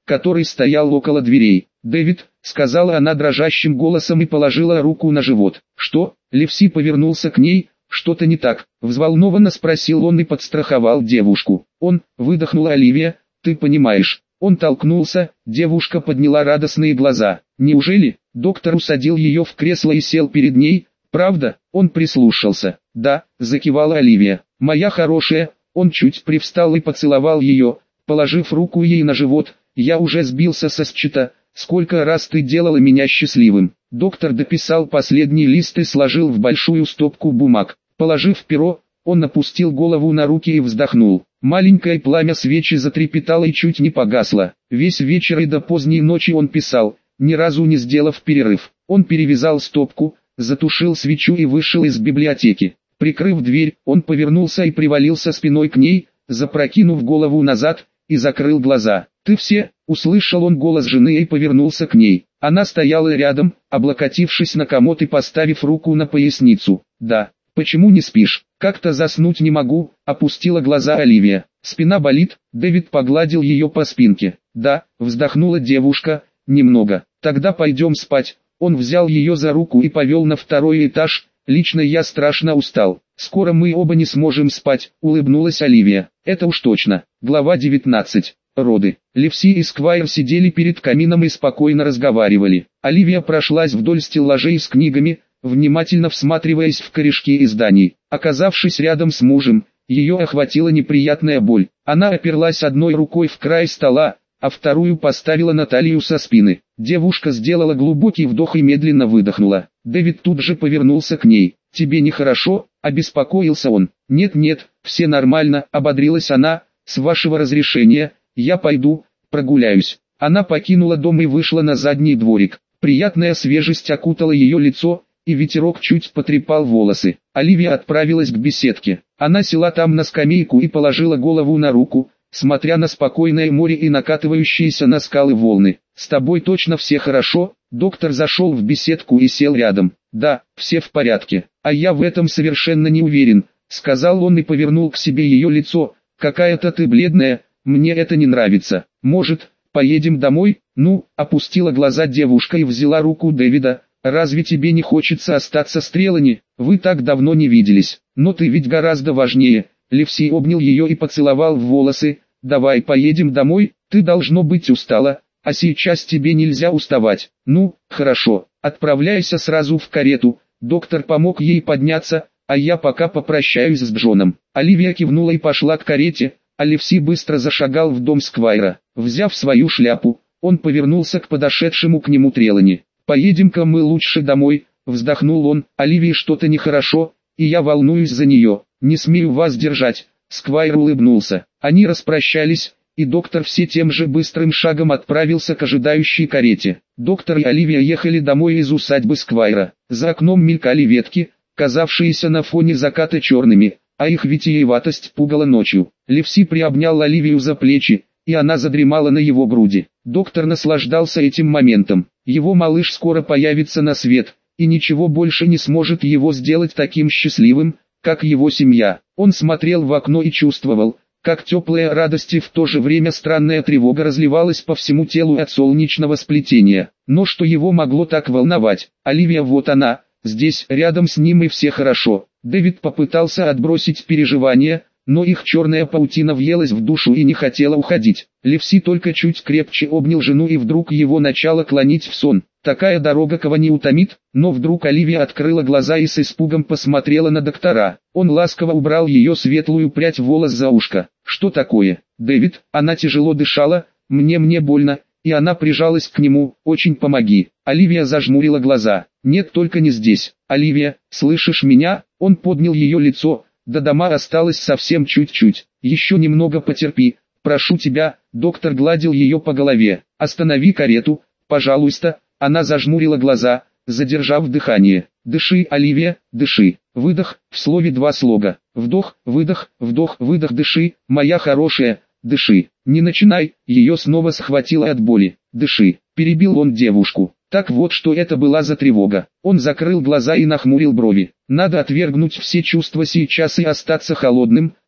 который стоял около дверей. «Дэвид», — сказала она дрожащим голосом и положила руку на живот. «Что?» — Ливси повернулся к ней. «Что-то не так?» — взволнованно спросил он и подстраховал девушку. «Он», — выдохнула Оливия, — «ты понимаешь». Он толкнулся, девушка подняла радостные глаза. «Неужели?» Доктор усадил ее в кресло и сел перед ней. «Правда?» Он прислушался. «Да», — закивала Оливия. «Моя хорошая». Он чуть привстал и поцеловал ее, положив руку ей на живот. «Я уже сбился со счета. Сколько раз ты делала меня счастливым». Доктор дописал последний лист и сложил в большую стопку бумаг. Положив перо, он опустил голову на руки и вздохнул. Маленькое пламя свечи затрепетало и чуть не погасло. Весь вечер и до поздней ночи он писал, ни разу не сделав перерыв. Он перевязал стопку, затушил свечу и вышел из библиотеки. Прикрыв дверь, он повернулся и привалился спиной к ней, запрокинув голову назад, и закрыл глаза. «Ты все?» — услышал он голос жены и повернулся к ней. Она стояла рядом, облокотившись на комод и поставив руку на поясницу. «Да. Почему не спишь?» «Как-то заснуть не могу», — опустила глаза Оливия. «Спина болит?» Дэвид погладил ее по спинке. «Да», — вздохнула девушка, — «немного». «Тогда пойдем спать». Он взял ее за руку и повел на второй этаж. «Лично я страшно устал. Скоро мы оба не сможем спать», — улыбнулась Оливия. «Это уж точно». Глава девятнадцать. Роды. Ливси и Сквайр сидели перед камином и спокойно разговаривали. Оливия прошлась вдоль стеллажей с книгами, внимательно всматриваясь в корешки изданий. Оказавшись рядом с мужем, ее охватила неприятная боль. Она оперлась одной рукой в край стола, а вторую поставила на талию со спины. Девушка сделала глубокий вдох и медленно выдохнула. Дэвид тут же повернулся к ней. «Тебе нехорошо?» – обеспокоился он. «Нет-нет, все нормально», – ободрилась она. «С вашего разрешения, я пойду, прогуляюсь». Она покинула дом и вышла на задний дворик. Приятная свежесть окутала ее лицо, и ветерок чуть потрепал волосы. Оливия отправилась к беседке. Она села там на скамейку и положила голову на руку, смотря на спокойное море и накатывающиеся на скалы волны. «С тобой точно все хорошо?» Доктор зашел в беседку и сел рядом. «Да, все в порядке. А я в этом совершенно не уверен», — сказал он и повернул к себе ее лицо. «Какая-то ты бледная, мне это не нравится. Может, поедем домой?» «Ну», — опустила глаза девушка и взяла руку Дэвида. «Разве тебе не хочется остаться с Трелани? Вы так давно не виделись. Но ты ведь гораздо важнее». Ливси обнял ее и поцеловал в волосы. «Давай поедем домой, ты должно быть устала, а сейчас тебе нельзя уставать». «Ну, хорошо, отправляйся сразу в карету». Доктор помог ей подняться, а я пока попрощаюсь с Джоном. Оливия кивнула и пошла к карете, а Ливси быстро зашагал в дом Сквайра. Взяв свою шляпу, он повернулся к подошедшему к нему Трелани. «Поедем-ка мы лучше домой», — вздохнул он. «Оливии что-то нехорошо, и я волнуюсь за нее. Не смею вас держать». Сквайр улыбнулся. Они распрощались, и доктор все тем же быстрым шагом отправился к ожидающей карете. Доктор и Оливия ехали домой из усадьбы Сквайра. За окном мелькали ветки, казавшиеся на фоне заката черными, а их витиеватость пугала ночью. Ливси приобнял Оливию за плечи, и она задремала на его груди. Доктор наслаждался этим моментом. Его малыш скоро появится на свет, и ничего больше не сможет его сделать таким счастливым, как его семья. Он смотрел в окно и чувствовал, как теплая радость и в то же время странная тревога разливалась по всему телу от солнечного сплетения. Но что его могло так волновать? Оливия, вот она, здесь, рядом с ним, и все хорошо. Дэвид попытался отбросить переживания, но их черная паутина въелась в душу и не хотела уходить. Ливси только чуть крепче обнял жену, и вдруг его начало клонить в сон. Такая дорога кого не утомит, но вдруг Оливия открыла глаза и с испугом посмотрела на доктора. Он ласково убрал ее светлую прядь волос за ушко. «Что такое, Дэвид?» Она тяжело дышала. «Мне мне больно», и она прижалась к нему. «Очень помоги». Оливия зажмурила глаза. «Нет, только не здесь». «Оливия, слышишь меня?» Он поднял ее лицо. «До дома осталось совсем чуть-чуть. Еще немного потерпи. Прошу тебя». Доктор гладил ее по голове. «Останови карету, пожалуйста». Она зажмурила глаза, задержав дыхание. «Дыши, Оливия, дыши». Выдох, в слове два слога. Вдох, выдох, вдох, выдох. «Дыши, моя хорошая, дыши». «Не начинай», ее снова схватило от боли. «Дыши», перебил он девушку. Так вот, что это была за тревога. Он закрыл глаза и нахмурил брови. Надо отвергнуть все чувства сейчас и остаться холодным,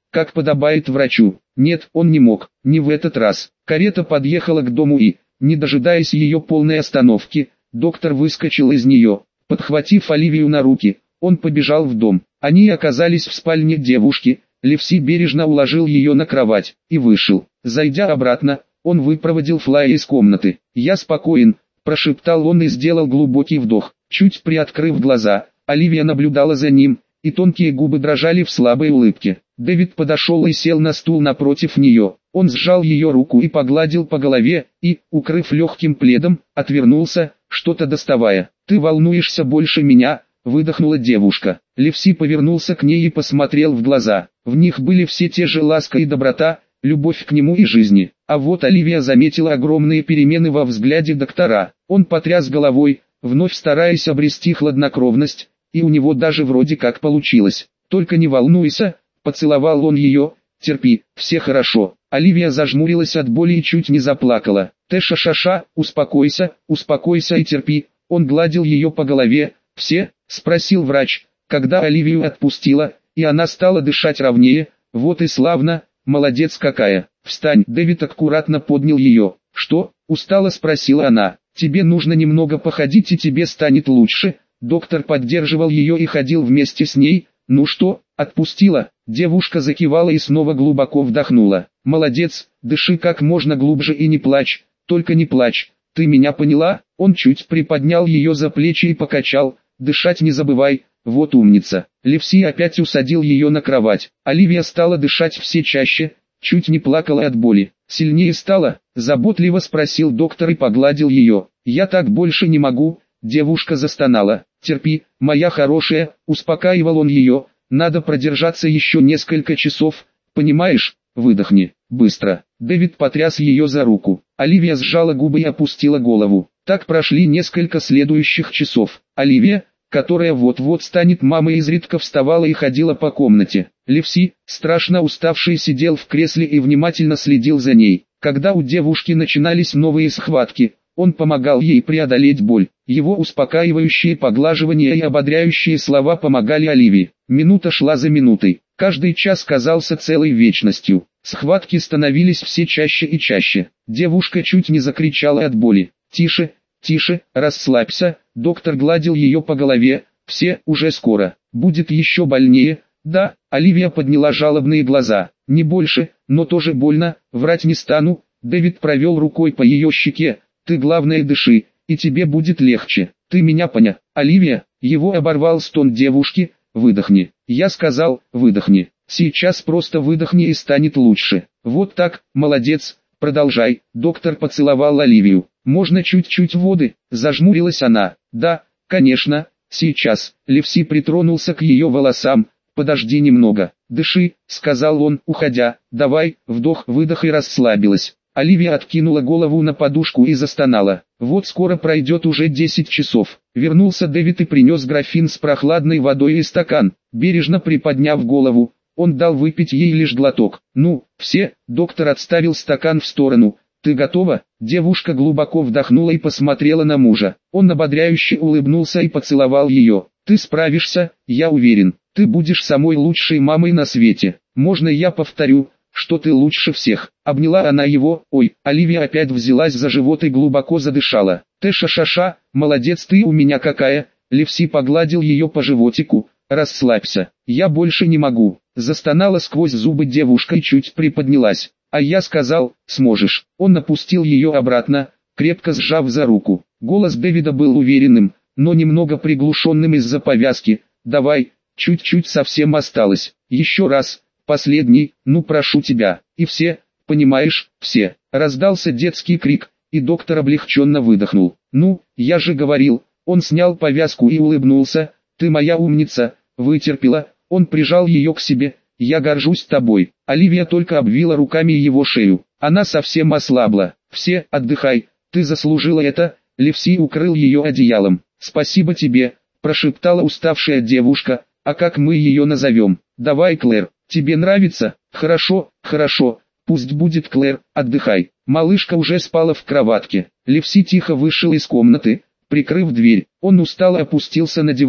как подобает врачу. Нет, он не мог, не в этот раз. Карета подъехала к дому и, не дожидаясь ее полной остановки, доктор выскочил из нее. Подхватив Оливию на руки, он побежал в дом. Они оказались в спальне девушки. Ливси бережно уложил ее на кровать и вышел. Зайдя обратно, он выпроводил Флая из комнаты. «Я спокоен», – прошептал он и сделал глубокий вдох. Чуть приоткрыв глаза, Оливия наблюдала за ним, и тонкие губы дрожали в слабой улыбке. Дэвид подошел и сел на стул напротив нее. Он сжал ее руку и погладил по голове, и, укрыв легким пледом, отвернулся, что-то доставая. «Ты волнуешься больше меня», – выдохнула девушка. Ливси повернулся к ней и посмотрел в глаза. В них были все те же ласка и доброта, любовь к нему и жизни. А вот Оливия заметила огромные перемены во взгляде доктора. Он потряс головой, вновь стараясь обрести хладнокровность, и у него даже вроде как получилось. «Только не волнуйся», – поцеловал он ее, – «терпи, все хорошо». Оливия зажмурилась от боли и чуть не заплакала. «Тэша-ша-ша, успокойся, успокойся и терпи». Он гладил ее по голове. «Все?» – спросил врач, когда Оливию отпустила, и она стала дышать ровнее. «Вот и славно, молодец какая. Встань». Дэвид аккуратно поднял ее. «Что?» – устало спросила она. «Тебе нужно немного походить и тебе станет лучше». Доктор поддерживал ее и ходил вместе с ней. «Ну что, отпустила?» Девушка закивала и снова глубоко вдохнула. «Молодец, дыши как можно глубже и не плачь, только не плачь. Ты меня поняла?» Он чуть приподнял ее за плечи и покачал. «Дышать не забывай, вот умница». Ливси опять усадил ее на кровать. Оливия стала дышать все чаще, чуть не плакала от боли. «Сильнее стало?» – заботливо спросил доктор и погладил ее. «Я так больше не могу», – девушка застонала. «Терпи, моя хорошая», – успокаивал он ее. «Надо продержаться еще несколько часов, понимаешь? Выдохни, быстро». Дэвид потряс ее за руку. Оливия сжала губы и опустила голову. Так прошли несколько следующих часов. Оливия, которая вот-вот станет мамой, изредка вставала и ходила по комнате. Ливси, страшно уставший, сидел в кресле и внимательно следил за ней. Когда у девушки начинались новые схватки, он помогал ей преодолеть боль. Его успокаивающие поглаживания и ободряющие слова помогали Оливии. Минута шла за минутой. Каждый час казался целой вечностью. Схватки становились все чаще и чаще. Девушка чуть не закричала от боли. «Тише, тише, расслабься», доктор гладил ее по голове. «Все, уже скоро. Будет еще больнее». «Да», Оливия подняла жалобные глаза. «Не больше, но тоже больно, врать не стану». Дэвид провел рукой по ее щеке. «Ты главное дыши, и тебе будет легче. Ты меня поня?» «Оливия», его оборвал стон девушки. «Выдохни». «Я сказал, выдохни. Сейчас просто выдохни и станет лучше». «Вот так, молодец, продолжай». Доктор поцеловал Оливию. «Можно чуть-чуть воды?» Зажмурилась она. «Да, конечно, сейчас». Ливси притронулся к ее волосам. «Подожди немного. Дыши», сказал он, уходя. «Давай, вдох-выдох», и расслабилась. Оливия откинула голову на подушку и застонала. Вот скоро пройдет уже десять часов. Вернулся Дэвид и принес графин с прохладной водой и стакан. Бережно приподняв голову, он дал выпить ей лишь глоток. «Ну, все», доктор отставил стакан в сторону. «Ты готова?» Девушка глубоко вдохнула и посмотрела на мужа. Он ободряюще улыбнулся и поцеловал ее. «Ты справишься, я уверен. Ты будешь самой лучшей мамой на свете. Можно я повторю, что ты лучше всех?» Обняла она его. «Ой», Оливия опять взялась за живот и глубоко задышала. «Тэша-ша-ша, молодец ты у меня какая». Ливси погладил ее по животику. «Расслабься, я больше не могу». Застонала сквозь зубы девушка и чуть приподнялась. «А я сказал, сможешь». Он опустил ее обратно, крепко сжав за руку. Голос Дэвида был уверенным, но немного приглушенным из-за повязки. «Давай, чуть-чуть совсем осталось. Еще раз, последний, ну прошу тебя». И все, понимаешь, все. Раздался детский крик, и доктор облегченно выдохнул. «Ну, я же говорил». Он снял повязку и улыбнулся. «Ты моя умница, вытерпела». Он прижал ее к себе. «Я горжусь тобой». Оливия только обвила руками его шею. Она совсем ослабла. «Все, отдыхай, ты заслужила это». Ливси укрыл ее одеялом. «Спасибо тебе», прошептала уставшая девушка. «А как мы ее назовем?» «Давай, Клэр. Тебе нравится?» «Хорошо, хорошо. Пусть будет Клэр. Отдыхай». Малышка уже спала в кроватке. Ливси тихо вышел из комнаты, прикрыв дверь. Он устало опустился на диван,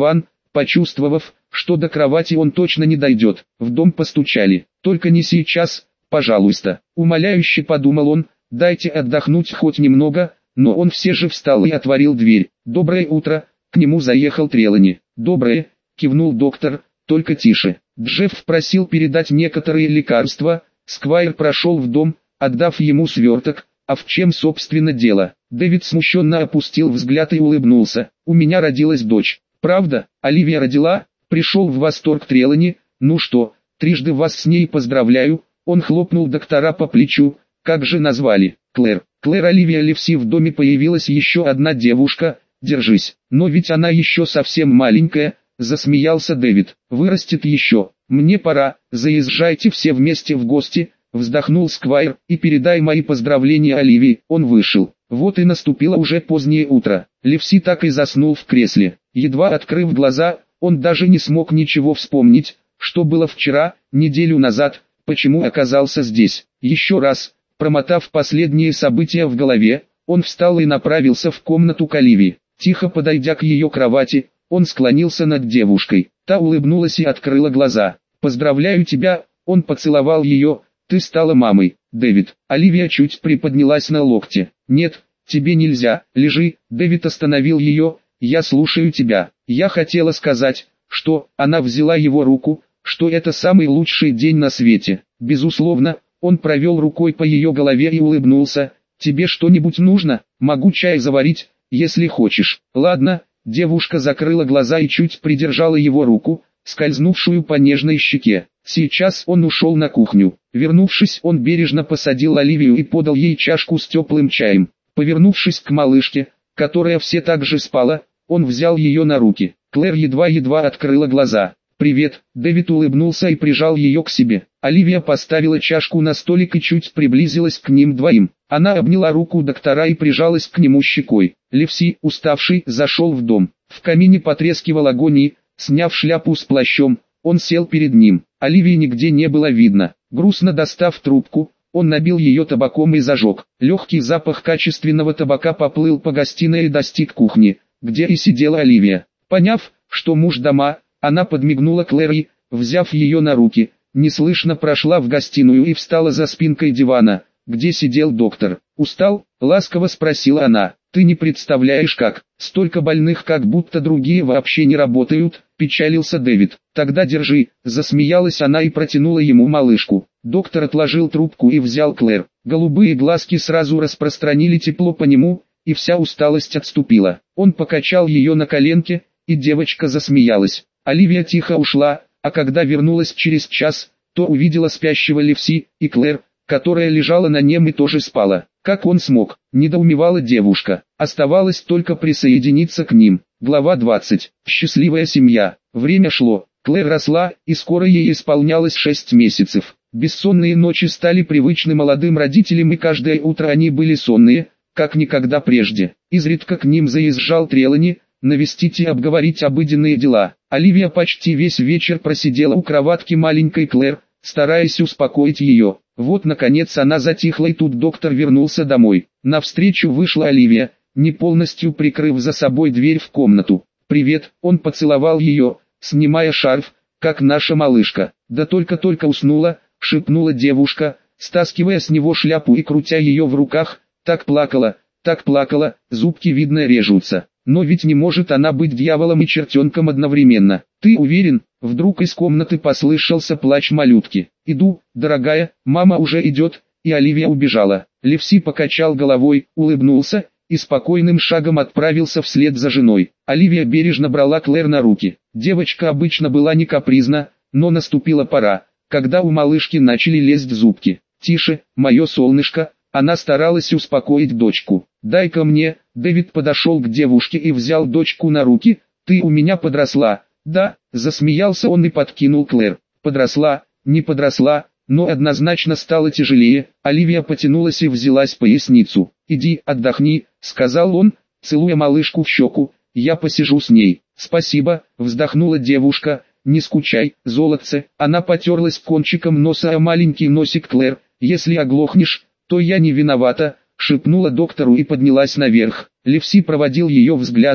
почувствовав, что до кровати он точно не дойдет. В дом постучали. «Только не сейчас, пожалуйста», умоляюще подумал он, «дайте отдохнуть хоть немного», но он все же встал и отворил дверь. «Доброе утро», к нему заехал Трелани. «Доброе», кивнул доктор, «только тише». Джефф просил передать некоторые лекарства. Сквайр прошел в дом, отдав ему сверток. «А в чем собственно дело?» Дэвид смущенно опустил взгляд и улыбнулся. «У меня родилась дочь». «Правда? Оливия родила?» Пришел в восторг Трелани. «Ну что, трижды вас с ней поздравляю». Он хлопнул доктора по плечу. «Как же назвали?» «Клэр». «Клэр Оливия Ливси, в доме появилась еще одна девушка. Держись». «Но ведь она еще совсем маленькая», засмеялся Дэвид. «Вырастет еще. Мне пора, заезжайте все вместе в гости», вздохнул Сквайр, «и передай мои поздравления Оливии». Он вышел. Вот и наступило уже позднее утро. Ливси так и заснул в кресле. Едва открыв глаза, он даже не смог ничего вспомнить, что было вчера, неделю назад, почему оказался здесь. Еще раз, промотав последние события в голове, он встал и направился в комнату к Оливии. Тихо подойдя к ее кровати, он склонился над девушкой. Та улыбнулась и открыла глаза. «Поздравляю тебя», он поцеловал ее, «ты стала мамой, Дэвид». Оливия чуть приподнялась на локте. «Нет, тебе нельзя, лежи». Дэвид остановил ее. «Я слушаю тебя». Я хотела сказать, что она взяла его руку, что это самый лучший день на свете. Безусловно, он провел рукой по ее голове и улыбнулся. «Тебе что-нибудь нужно? Могу чай заварить, если хочешь». «Ладно». Девушка закрыла глаза и чуть придержала его руку, скользнувшую по нежной щеке. Сейчас он ушел на кухню. Вернувшись, он бережно посадил Оливию и подал ей чашку с теплым чаем. Повернувшись к малышке, которая все так же спала, он взял ее на руки. Клэр едва-едва открыла глаза. «Привет», Дэвид улыбнулся и прижал ее к себе. Оливия поставила чашку на столик и чуть приблизилась к ним двоим. Она обняла руку доктора и прижалась к нему щекой. Ливси, уставший, зашел в дом. В камине потрескивал огонь и, сняв шляпу с плащом, он сел перед ним. Оливии нигде не было видно. Грустно достав трубку, он набил ее табаком и зажег. Легкий запах качественного табака поплыл по гостиной и достиг кухни, где и сидела Оливия. Поняв, что муж дома, она подмигнула Клэр и, взяв ее на руки, неслышно прошла в гостиную и встала за спинкой дивана, где сидел доктор. «Устал?» — ласково спросила она. «Ты не представляешь как, столько больных, как будто другие вообще не работают», — печалился Дэвид. «Тогда держи», — засмеялась она и протянула ему малышку. Доктор отложил трубку и взял Клэр. Голубые глазки сразу распространили тепло по нему, и вся усталость отступила. Он покачал ее на коленке, и девочка засмеялась. Оливия тихо ушла, а когда вернулась через час, то увидела спящего Ливси и Клэр, которая лежала на нем и тоже спала. Как он смог, недоумевала девушка. Оставалось только присоединиться к ним. Глава двадцать. Счастливая семья. Время шло. Клэр росла, и скоро ей исполнялось шесть месяцев. Бессонные ночи стали привычны молодым родителям, и каждое утро они были сонные, как никогда прежде. Изредка к ним заезжал Трелани, навестить и обговорить обыденные дела. Оливия почти весь вечер просидела у кроватки маленькой Клэр, стараясь успокоить ее. Вот наконец она затихла, и тут доктор вернулся домой. Навстречу вышла Оливия, не полностью прикрыв за собой дверь в комнату. «Привет», он поцеловал ее, снимая шарф, «как наша малышка». «Да только-только уснула», шепнула девушка, стаскивая с него шляпу и крутя ее в руках. «Так плакала, так плакала, зубки видно режутся». «Но ведь не может она быть дьяволом и чертенком одновременно». «Ты уверен?» Вдруг из комнаты послышался плач малютки. «Иду, дорогая, мама уже идет», и Оливия убежала. Ливси покачал головой, улыбнулся, и спокойным шагом отправился вслед за женой. Оливия бережно брала Клэр на руки. Девочка обычно была не капризна, но наступила пора, когда у малышки начали лезть зубки. «Тише, мое солнышко», она старалась успокоить дочку. «Дай-ка мне». Дэвид подошел к девушке и взял дочку на руки. «Ты у меня подросла». «Да», засмеялся он и подкинул Клэр. «Подросла, не подросла, но однозначно стало тяжелее». Оливия потянулась и взялась поясницу. «Иди, отдохни», сказал он, целуя малышку в щеку. «Я посижу с ней». «Спасибо», вздохнула девушка. «Не скучай, золотце». Она потерлась кончиком носа о маленький носик Клэр. «Если оглохнешь, то я не виновата», шепнула доктору и поднялась наверх. Ливси проводил ее взглядом,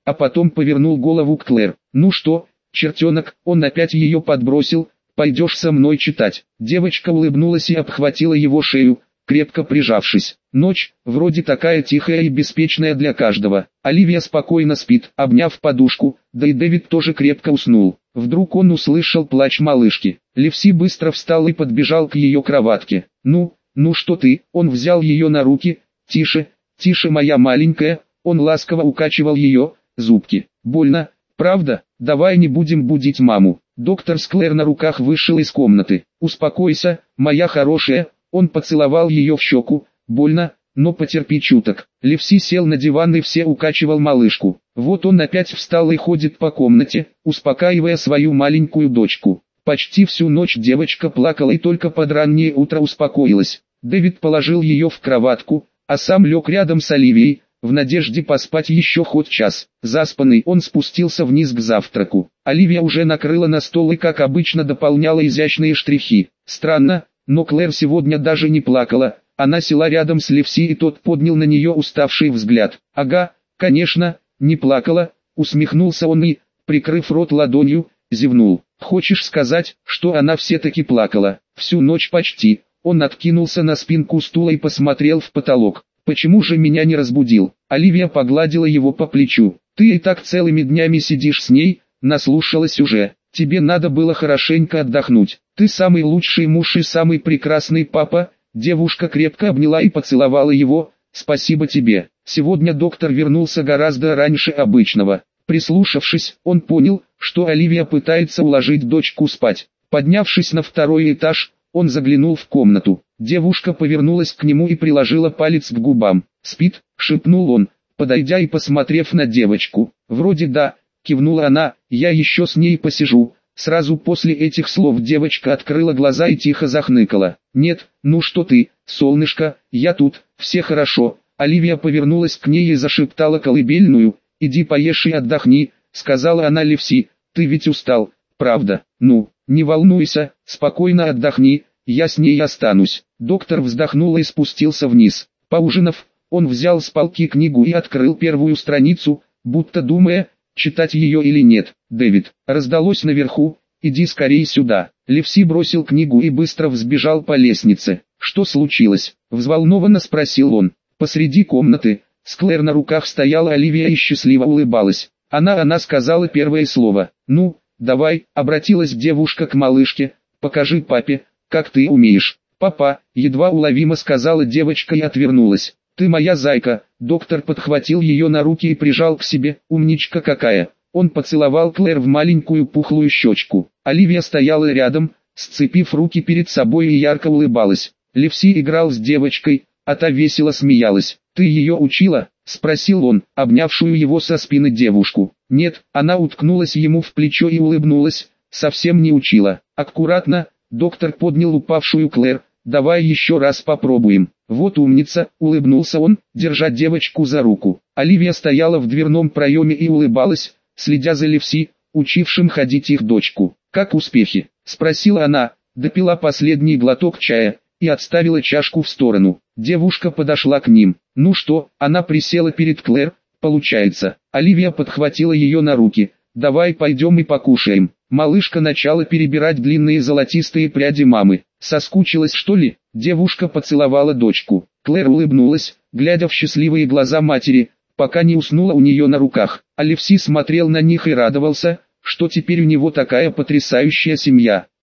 а потом повернул голову к Клэр. «Ну что, чертенок?» Он опять ее подбросил. «Пойдешь со мной читать?» Девочка улыбнулась и обхватила его шею, крепко прижавшись. Ночь, вроде такая тихая и беспечная для каждого. Оливия спокойно спит, обняв подушку, да и Дэвид тоже крепко уснул. Вдруг он услышал плач малышки. Ливси быстро встал и подбежал к ее кроватке. «Ну, ну что ты?» Он взял ее на руки. «Тише, тише, моя маленькая». Он ласково укачивал ее зубки. «Больно, правда? Давай не будем будить маму». Доктор с Клэр на руках вышел из комнаты. «Успокойся, моя хорошая». Он поцеловал ее в щеку. «Больно, но потерпи чуток». Ливси сел на диван и все укачивал малышку. Вот он опять встал и ходит по комнате, успокаивая свою маленькую дочку. Почти всю ночь девочка плакала и только под раннее утро успокоилась. Дэвид положил ее в кроватку, а сам лег рядом с Оливией, в надежде поспать еще хоть час. Заспанный он спустился вниз к завтраку. Оливия уже накрыла на стол и как обычно дополняла изящные штрихи. Странно, но Клэр сегодня даже не плакала. Она села рядом с Ливси и тот поднял на нее уставший взгляд. «Ага, конечно, не плакала», усмехнулся он и, прикрыв рот ладонью, зевнул. «Хочешь сказать, что она все-таки плакала?» «Всю ночь почти». Он откинулся на спинку стула и посмотрел в потолок. «Почему же меня не разбудил?» Оливия погладила его по плечу. «Ты и так целыми днями сидишь с ней, наслушалась уже. Тебе надо было хорошенько отдохнуть. Ты самый лучший муж и самый прекрасный папа». Девушка крепко обняла и поцеловала его. «Спасибо тебе». Сегодня доктор вернулся гораздо раньше обычного. Прислушавшись, он понял, что Оливия пытается уложить дочку спать. Поднявшись на второй этаж, он заглянул в комнату. Девушка повернулась к нему и приложила палец к губам. «Спит?» — шепнул он, подойдя и посмотрев на девочку. «Вроде да», — кивнула она, — «я еще с ней посижу». Сразу после этих слов девочка открыла глаза и тихо захныкала. «Нет, ну что ты, солнышко, я тут, все хорошо». Оливия повернулась к ней и зашептала колыбельную. «Иди поешь и отдохни», — сказала она Ливси. «Ты ведь устал, правда? Ну, не волнуйся, спокойно отдохни, я с ней останусь». Доктор вздохнул и спустился вниз. Поужинав, он взял с полки книгу и открыл первую страницу, будто думая, читать ее или нет. «Дэвид», раздалось наверху, «иди скорее сюда». Ливси бросил книгу и быстро взбежал по лестнице. «Что случилось?» — взволнованно спросил он. Посреди комнаты, с Клэр на руках стояла Оливия и счастливо улыбалась. Она, она сказала первое слово. «Ну, давай», — обратилась девушка к малышке, «покажи папе, как ты умеешь». «Папа», — едва уловимо сказала девочка и отвернулась. «Ты моя зайка». Доктор подхватил ее на руки и прижал к себе. «Умничка какая». Он поцеловал Клэр в маленькую пухлую щечку. Оливия стояла рядом, сцепив руки перед собой и ярко улыбалась. Ливси играл с девочкой, а та весело смеялась. «Ты ее учила?» — спросил он, обнявшую его со спины девушку. «Нет», — она уткнулась ему в плечо и улыбнулась, «совсем не учила». «Аккуратно», — доктор поднял упавшую Клэр, «давай еще раз попробуем». «Вот умница», — улыбнулся он, держа девочку за руку. Оливия стояла в дверном проеме и улыбалась, следя за Ливси, учившим ходить их дочку. «Как успехи?» — спросила она, допила последний глоток чая и отставила чашку в сторону. Девушка подошла к ним. «Ну что?» — она присела перед Клэр. «Получается». Оливия подхватила ее на руки. «Давай пойдем и покушаем». Малышка начала перебирать длинные золотистые пряди мамы. «Соскучилась, что ли?» Девушка поцеловала дочку. Клэр улыбнулась, глядя в счастливые глаза матери, пока не уснула у нее на руках. А Ливси смотрел на них и радовался, что теперь у него такая потрясающая семья.